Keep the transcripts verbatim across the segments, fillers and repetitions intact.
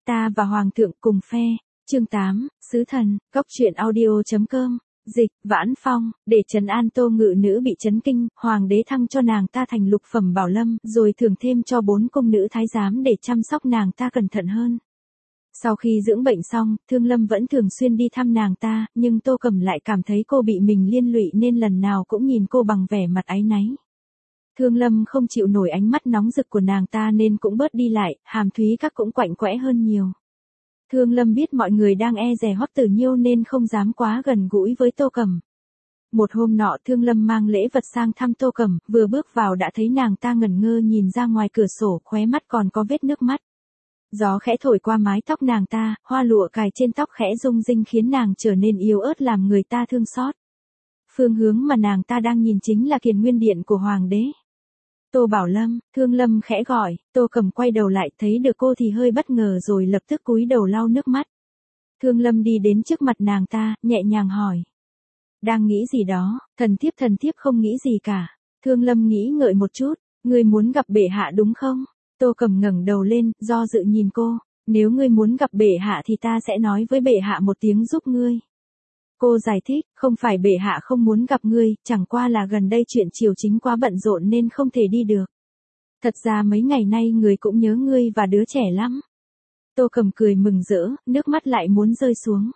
Ta và Hoàng thượng cùng phe. Chương tám, Sứ thần, Cốc truyện audio.com. Dịch, Vãn Phong, để trấn an Tô Ngự Nữ bị chấn kinh, hoàng đế thăng cho nàng ta thành lục phẩm bảo lâm, rồi thưởng thêm cho bốn cung nữ thái giám để chăm sóc nàng ta cẩn thận hơn. Sau khi dưỡng bệnh xong, Thương Lâm vẫn thường xuyên đi thăm nàng ta, nhưng Tô Cẩm lại cảm thấy cô bị mình liên lụy nên lần nào cũng nhìn cô bằng vẻ mặt áy náy. Thương Lâm không chịu nổi ánh mắt nóng rực của nàng ta nên cũng bớt đi lại, hàm thúy các cũng quạnh quẽ hơn nhiều. Thương Lâm biết mọi người đang e dè Hoắc Tử Nhiêu nên không dám quá gần gũi với Tô Cẩm. Một hôm nọ Thương Lâm mang lễ vật sang thăm Tô Cẩm, vừa bước vào đã thấy nàng ta ngẩn ngơ nhìn ra ngoài cửa sổ, khóe mắt còn có vết nước mắt. Gió khẽ thổi qua mái tóc nàng ta, hoa lụa cài trên tóc khẽ rung rinh khiến nàng trở nên yếu ớt làm người ta thương xót. Phương hướng mà nàng ta đang nhìn chính là Kiền Nguyên Điện của Hoàng đế. Tô Bảo Lâm, Thương Lâm khẽ gọi, Tô Cẩm quay đầu lại thấy được cô thì hơi bất ngờ rồi lập tức cúi đầu lau nước mắt. Thương Lâm đi đến trước mặt nàng ta, nhẹ nhàng hỏi. Đang nghĩ gì đó, thần thiếp thần thiếp không nghĩ gì cả. Thương Lâm nghĩ ngợi một chút, ngươi muốn gặp bệ hạ đúng không? Tô Cẩm ngẩng đầu lên, do dự nhìn cô, nếu ngươi muốn gặp bệ hạ thì ta sẽ nói với bệ hạ một tiếng giúp ngươi. Cô giải thích, không phải bệ hạ không muốn gặp ngươi, chẳng qua là gần đây chuyện triều chính quá bận rộn nên không thể đi được. Thật ra mấy ngày nay người cũng nhớ ngươi và đứa trẻ lắm. Tô Cẩm cười mừng rỡ, nước mắt lại muốn rơi xuống.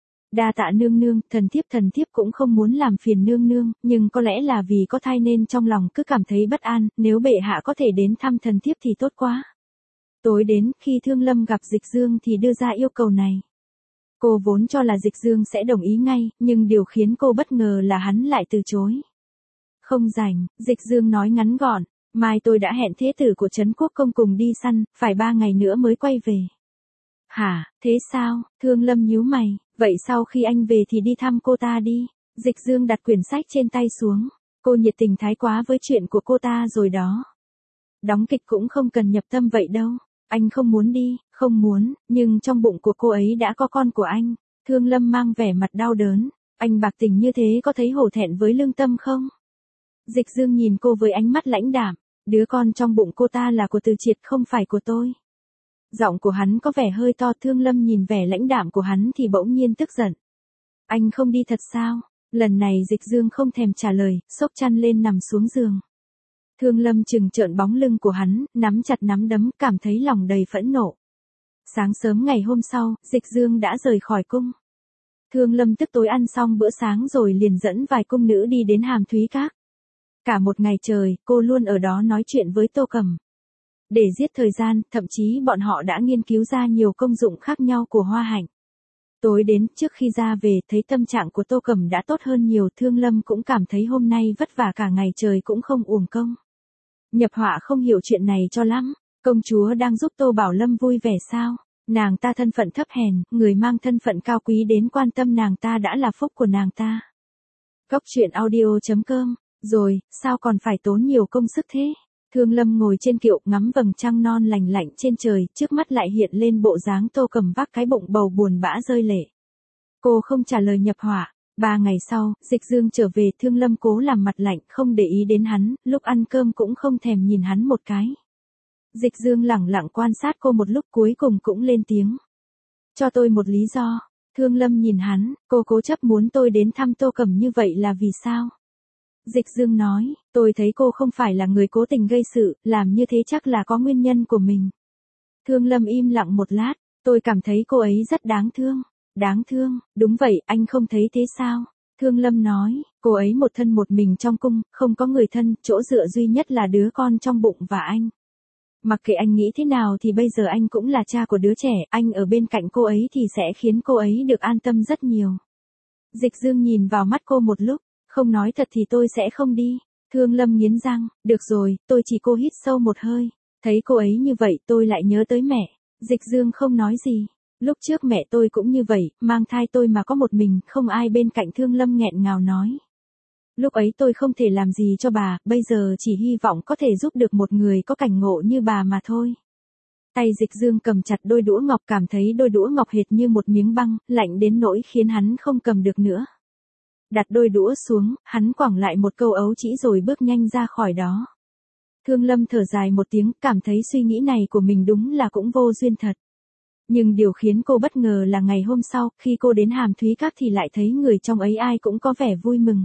Đa tạ nương nương, thần thiếp thần thiếp cũng không muốn làm phiền nương nương, nhưng có lẽ là vì có thai nên trong lòng cứ cảm thấy bất an, nếu bệ hạ có thể đến thăm thần thiếp thì tốt quá. Tối đến, khi Thương Lâm gặp Dịch Dương thì đưa ra yêu cầu này. Cô vốn cho là Dịch Dương sẽ đồng ý ngay, nhưng điều khiến cô bất ngờ là hắn lại từ chối. Không rảnh, Dịch Dương nói ngắn gọn, mai tôi đã hẹn thế tử của Trấn Quốc Công cùng đi săn, phải ba ngày nữa mới quay về. Hả, thế sao? Thương Lâm nhíu mày, vậy sau khi anh về thì đi thăm cô ta đi. Dịch Dương đặt quyển sách trên tay xuống, cô nhiệt tình thái quá với chuyện của cô ta rồi đó. Đóng kịch cũng không cần nhập tâm vậy đâu. Anh không muốn đi, không muốn, nhưng trong bụng của cô ấy đã có con của anh. Thương Lâm mang vẻ mặt đau đớn, anh bạc tình như thế có thấy hổ thẹn với lương tâm không? Dịch Dương nhìn cô với ánh mắt lãnh đạm, đứa con trong bụng cô ta là của Từ Triệt không phải của tôi. Giọng của hắn có vẻ hơi to. Thương Lâm nhìn vẻ lãnh đạm của hắn thì bỗng nhiên tức giận. Anh không đi thật sao? Lần này Dịch Dương không thèm trả lời, xốc chăn lên nằm xuống giường. Thương Lâm chừng trợn bóng lưng của hắn, nắm chặt nắm đấm, cảm thấy lòng đầy phẫn nộ. Sáng sớm ngày hôm sau, Dịch Dương đã rời khỏi cung. Thương Lâm tức tối ăn xong bữa sáng rồi liền dẫn vài cung nữ đi đến Hàm Thúy Các. Cả một ngày trời, cô luôn ở đó nói chuyện với Tô Cẩm. Để giết thời gian, thậm chí bọn họ đã nghiên cứu ra nhiều công dụng khác nhau của hoa hạnh. Tối đến, trước khi ra về, thấy tâm trạng của Tô Cẩm đã tốt hơn nhiều. Thương Lâm cũng cảm thấy hôm nay vất vả cả ngày trời cũng không uổng công. Nhập Họa không hiểu chuyện này cho lắm, công chúa đang giúp Tô Bảo Lâm vui vẻ sao? Nàng ta thân phận thấp hèn, người mang thân phận cao quý đến quan tâm nàng ta đã là phúc của nàng ta. Cốc truyện audio.com, rồi, sao còn phải tốn nhiều công sức thế? Thương Lâm ngồi trên kiệu ngắm vầng trăng non lành lạnh trên trời, trước mắt lại hiện lên bộ dáng Tô Cẩm vác cái bụng bầu buồn bã rơi lệ. Cô không trả lời Nhập Họa. Ba ngày sau, Dịch Dương trở về. Thương Lâm cố làm mặt lạnh, không để ý đến hắn, lúc ăn cơm cũng không thèm nhìn hắn một cái. Dịch Dương lẳng lặng quan sát cô một lúc cuối cùng cũng lên tiếng. Cho tôi một lý do. Thương Lâm nhìn hắn, cô cố chấp muốn tôi đến thăm Tô Cẩm như vậy là vì sao? Dịch Dương nói, tôi thấy cô không phải là người cố tình gây sự, làm như thế chắc là có nguyên nhân của mình. Thương Lâm im lặng một lát, tôi cảm thấy cô ấy rất đáng thương. Đáng thương, đúng vậy, anh không thấy thế sao? Thương Lâm nói, cô ấy một thân một mình trong cung, không có người thân, chỗ dựa duy nhất là đứa con trong bụng và anh. Mặc kệ anh nghĩ thế nào thì bây giờ anh cũng là cha của đứa trẻ, anh ở bên cạnh cô ấy thì sẽ khiến cô ấy được an tâm rất nhiều. Dịch Dương nhìn vào mắt cô một lúc, không nói thật thì tôi sẽ không đi. Thương Lâm nghiến răng, được rồi, tôi chỉ cô hít sâu một hơi. Thấy cô ấy như vậy tôi lại nhớ tới mẹ. Dịch Dương không nói gì. Lúc trước mẹ tôi cũng như vậy, mang thai tôi mà có một mình, không ai bên cạnh. Thương Lâm nghẹn ngào nói. Lúc ấy tôi không thể làm gì cho bà, bây giờ chỉ hy vọng có thể giúp được một người có cảnh ngộ như bà mà thôi. Tay Dịch Dương cầm chặt đôi đũa ngọc, cảm thấy đôi đũa ngọc hệt như một miếng băng, lạnh đến nỗi khiến hắn không cầm được nữa. Đặt đôi đũa xuống, hắn quẳng lại một câu ấu trĩ rồi bước nhanh ra khỏi đó. Thương Lâm thở dài một tiếng, cảm thấy suy nghĩ này của mình đúng là cũng vô duyên thật. Nhưng điều khiến cô bất ngờ là ngày hôm sau, khi cô đến Hàm Thúy Các thì lại thấy người trong ấy ai cũng có vẻ vui mừng.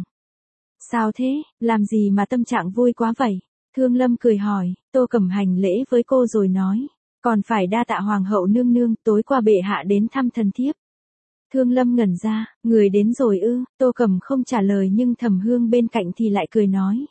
Sao thế, làm gì mà tâm trạng vui quá vậy? Thương Lâm cười hỏi, Tô Cẩm hành lễ với cô rồi nói. Còn phải đa tạ Hoàng hậu nương nương, tối qua bệ hạ đến thăm thần thiếp. Thương Lâm ngẩn ra, người đến rồi ư, Tô Cẩm không trả lời nhưng Thẩm Hương bên cạnh thì lại cười nói.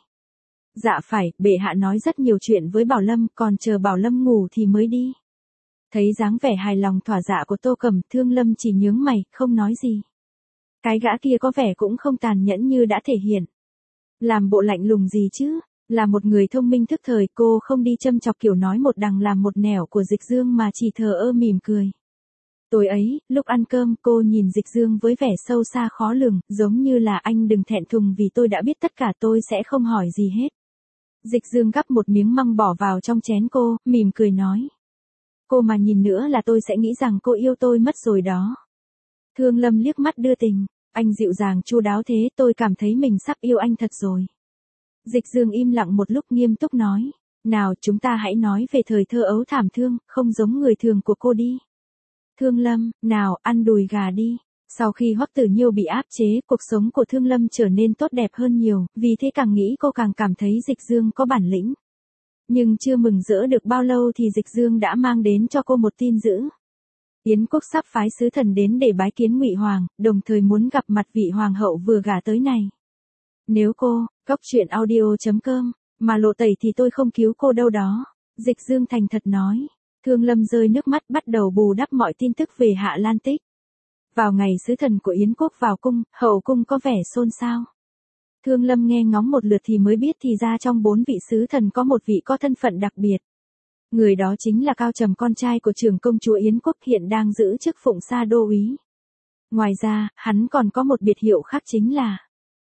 Dạ phải, bệ hạ nói rất nhiều chuyện với Bảo Lâm, còn chờ Bảo Lâm ngủ thì mới đi. Thấy dáng vẻ hài lòng thỏa dạ của Tô Cẩm, Thương Lâm chỉ nhướng mày, không nói gì. Cái gã kia có vẻ cũng không tàn nhẫn như đã thể hiện. Làm bộ lạnh lùng gì chứ, là một người thông minh thức thời, cô không đi châm chọc kiểu nói một đằng làm một nẻo của Dịch Dương mà chỉ thờ ơ mỉm cười. Tối ấy, lúc ăn cơm cô nhìn Dịch Dương với vẻ sâu xa khó lường, giống như là anh đừng thẹn thùng vì tôi đã biết tất cả, tôi sẽ không hỏi gì hết. Dịch Dương gắp một miếng măng bỏ vào trong chén cô, mỉm cười nói. Cô mà nhìn nữa là tôi sẽ nghĩ rằng cô yêu tôi mất rồi đó. Thương Lâm liếc mắt đưa tình, anh dịu dàng chu đáo thế, tôi cảm thấy mình sắp yêu anh thật rồi. Dịch Dương im lặng một lúc nghiêm túc nói, nào chúng ta hãy nói về thời thơ ấu thảm thương, không giống người thường của cô đi. Thương Lâm, nào ăn đùi gà đi. Sau khi Hoắc Tử Nhiêu bị áp chế, cuộc sống của Thương Lâm trở nên tốt đẹp hơn nhiều, vì thế càng nghĩ cô càng cảm thấy Dịch Dương có bản lĩnh. Nhưng chưa mừng rỡ được bao lâu thì Dịch Dương đã mang đến cho cô một tin dữ. Yến quốc sắp phái sứ thần đến để bái kiến Ngụy Hoàng, đồng thời muốn gặp mặt vị hoàng hậu vừa gả tới này. Nếu cô, góc truyện audio chấm com, mà lộ tẩy thì tôi không cứu cô đâu đó. Dịch Dương thành thật nói. Thương Lâm rơi nước mắt bắt đầu bù đắp mọi tin tức về Hạ Lan Tích. Vào ngày sứ thần của Yến quốc vào cung, hậu cung có vẻ xôn xao. Thương Lâm nghe ngóng một lượt thì mới biết thì ra trong bốn vị sứ thần có một vị có thân phận đặc biệt. Người đó chính là Cao Trầm, con trai của trưởng công chúa Yến quốc, hiện đang giữ chức Phụng Sa đô úy. Ngoài ra, hắn còn có một biệt hiệu khác chính là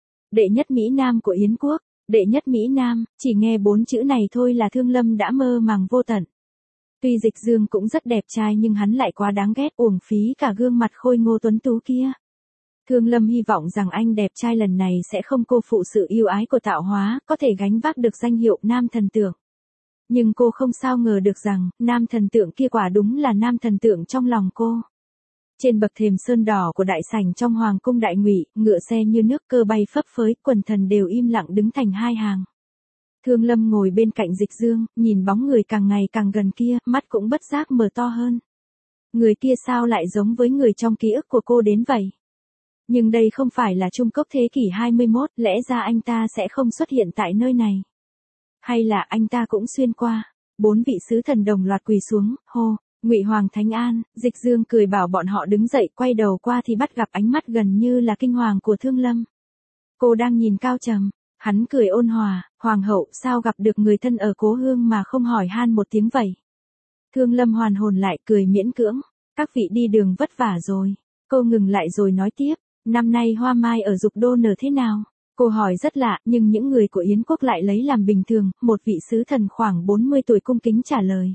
đệ nhất Mỹ Nam của Yến quốc. Đệ nhất Mỹ Nam, chỉ nghe bốn chữ này thôi là Thương Lâm đã mơ màng vô tận. Tuy Dịch Dương cũng rất đẹp trai nhưng hắn lại quá đáng ghét, uổng phí cả gương mặt khôi ngô tuấn tú kia. Thương Lâm hy vọng rằng anh đẹp trai lần này sẽ không cô phụ sự yêu ái của tạo hóa, có thể gánh vác được danh hiệu nam thần tượng. Nhưng cô không sao ngờ được rằng, nam thần tượng kia quả đúng là nam thần tượng trong lòng cô. Trên bậc thềm sơn đỏ của đại sảnh trong hoàng cung Đại Ngụy, ngựa xe như nước, cơ bay phấp phới, quần thần đều im lặng đứng thành hai hàng. Thương Lâm ngồi bên cạnh Dịch Dương, nhìn bóng người càng ngày càng gần kia, mắt cũng bất giác mở to hơn. Người kia sao lại giống với người trong ký ức của cô đến vậy? Nhưng đây không phải là Trung Cốc thế kỷ hai mươi mốt, lẽ ra anh ta sẽ không xuất hiện tại nơi này. Hay là anh ta cũng xuyên qua? Bốn vị sứ thần đồng loạt quỳ xuống, hô, Ngụy Hoàng Thánh An. Dịch Dương cười bảo bọn họ đứng dậy, quay đầu qua thì bắt gặp ánh mắt gần như là kinh hoàng của Thương Lâm. Cô đang nhìn Cao Trầm. Hắn cười ôn hòa, Hoàng hậu sao gặp được người thân ở cố hương mà không hỏi han một tiếng vậy? Thương Lâm hoàn hồn lại, cười miễn cưỡng, các vị đi đường vất vả rồi. Cô ngừng lại rồi nói tiếp, năm nay hoa mai ở Dục Đô nở thế nào? Cô hỏi rất lạ, nhưng những người của Yến quốc lại lấy làm bình thường, một vị sứ thần khoảng bốn mươi tuổi cung kính trả lời.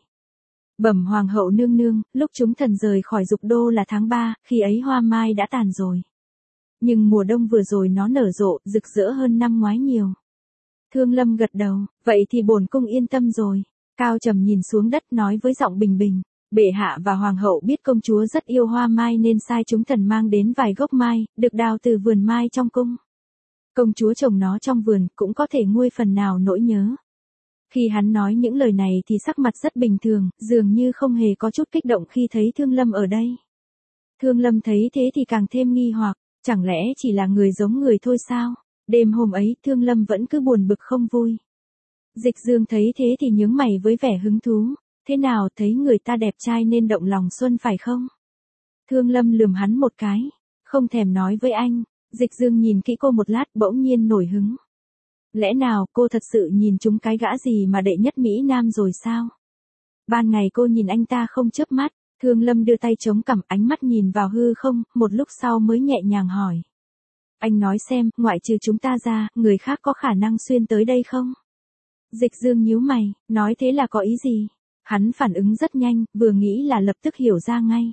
Bẩm Hoàng hậu nương nương, lúc chúng thần rời khỏi Dục Đô là tháng ba, khi ấy hoa mai đã tàn rồi. Nhưng mùa đông vừa rồi nó nở rộ, rực rỡ hơn năm ngoái nhiều. Thương Lâm gật đầu, vậy thì bổn cung yên tâm rồi. Cao Trầm nhìn xuống đất nói với giọng bình bình, bệ hạ và hoàng hậu biết công chúa rất yêu hoa mai nên sai chúng thần mang đến vài gốc mai, được đào từ vườn mai trong cung. Công chúa trồng nó trong vườn, cũng có thể nguôi phần nào nỗi nhớ. Khi hắn nói những lời này thì sắc mặt rất bình thường, dường như không hề có chút kích động khi thấy Thương Lâm ở đây. Thương Lâm thấy thế thì càng thêm nghi hoặc. Chẳng lẽ chỉ là người giống người thôi sao? Đêm hôm ấy, Thương Lâm vẫn cứ buồn bực không vui. Dịch Dương thấy thế thì nhướng mày với vẻ hứng thú. Thế nào, thấy người ta đẹp trai nên động lòng xuân phải không? Thương Lâm lườm hắn một cái. Không thèm nói với anh. Dịch Dương nhìn kỹ cô một lát bỗng nhiên nổi hứng. Lẽ nào cô thật sự nhìn trúng cái gã gì mà đệ nhất Mỹ Nam rồi sao? Ban ngày cô nhìn anh ta không chớp mắt. Thương Lâm đưa tay chống cằm, ánh mắt nhìn vào hư không, một lúc sau mới nhẹ nhàng hỏi. Anh nói xem, ngoại trừ chúng ta ra, người khác có khả năng xuyên tới đây không? Dịch Dương nhíu mày, nói thế là có ý gì? Hắn phản ứng rất nhanh, vừa nghĩ là lập tức hiểu ra ngay.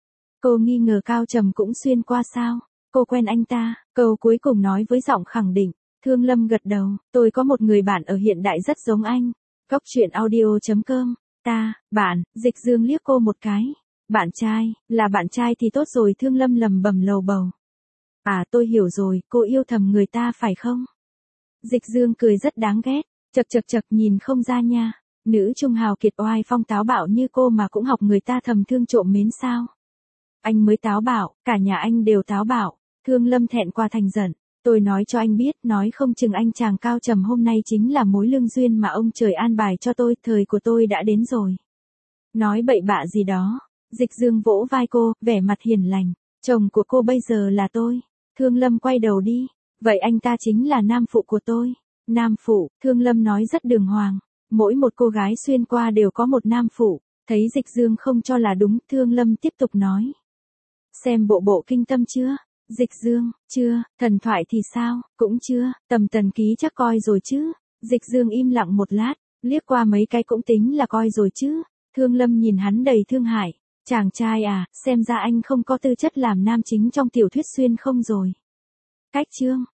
Cô nghi ngờ Cao Trầm cũng xuyên qua sao? Cô quen anh ta, câu cuối cùng nói với giọng khẳng định. Thương Lâm gật đầu, tôi có một người bạn ở hiện đại rất giống anh. Góc truyện audio chấm com. Ta, bạn, Dịch Dương liếc cô một cái. Bạn trai, là bạn trai thì tốt rồi. Thương Lâm lầm bầm lầu bầu. À tôi hiểu rồi, cô yêu thầm người ta phải không? Dịch Dương cười rất đáng ghét. Chật chật chật, nhìn không ra nha. Nữ trung hào kiệt oai phong táo bạo như cô mà cũng học người ta thầm thương trộm mến sao? Anh mới táo bạo, cả nhà anh đều táo bạo. Thương Lâm thẹn qua thành giận. Tôi nói cho anh biết, nói không chừng anh chàng cao trầm hôm nay chính là mối lương duyên mà ông trời an bài cho tôi, thời của tôi đã đến rồi. Nói bậy bạ gì đó. Dịch Dương vỗ vai cô, vẻ mặt hiền lành. Chồng của cô bây giờ là tôi. Thương Lâm quay đầu đi. Vậy anh ta chính là nam phụ của tôi. Nam phụ, Thương Lâm nói rất đường hoàng. Mỗi một cô gái xuyên qua đều có một nam phụ. Thấy Dịch Dương không cho là đúng, Thương Lâm tiếp tục nói. Xem bộ bộ kinh tâm chưa? Dịch Dương, chưa. Thần thoại thì sao? Cũng chưa. Tầm tần ký chắc coi rồi chứ. Dịch Dương im lặng một lát, liếc qua mấy cái cũng tính là coi rồi chứ. Thương Lâm nhìn hắn đầy thương hại. Chàng trai à, xem ra anh không có tư chất làm nam chính trong tiểu thuyết xuyên không rồi. Cách chương.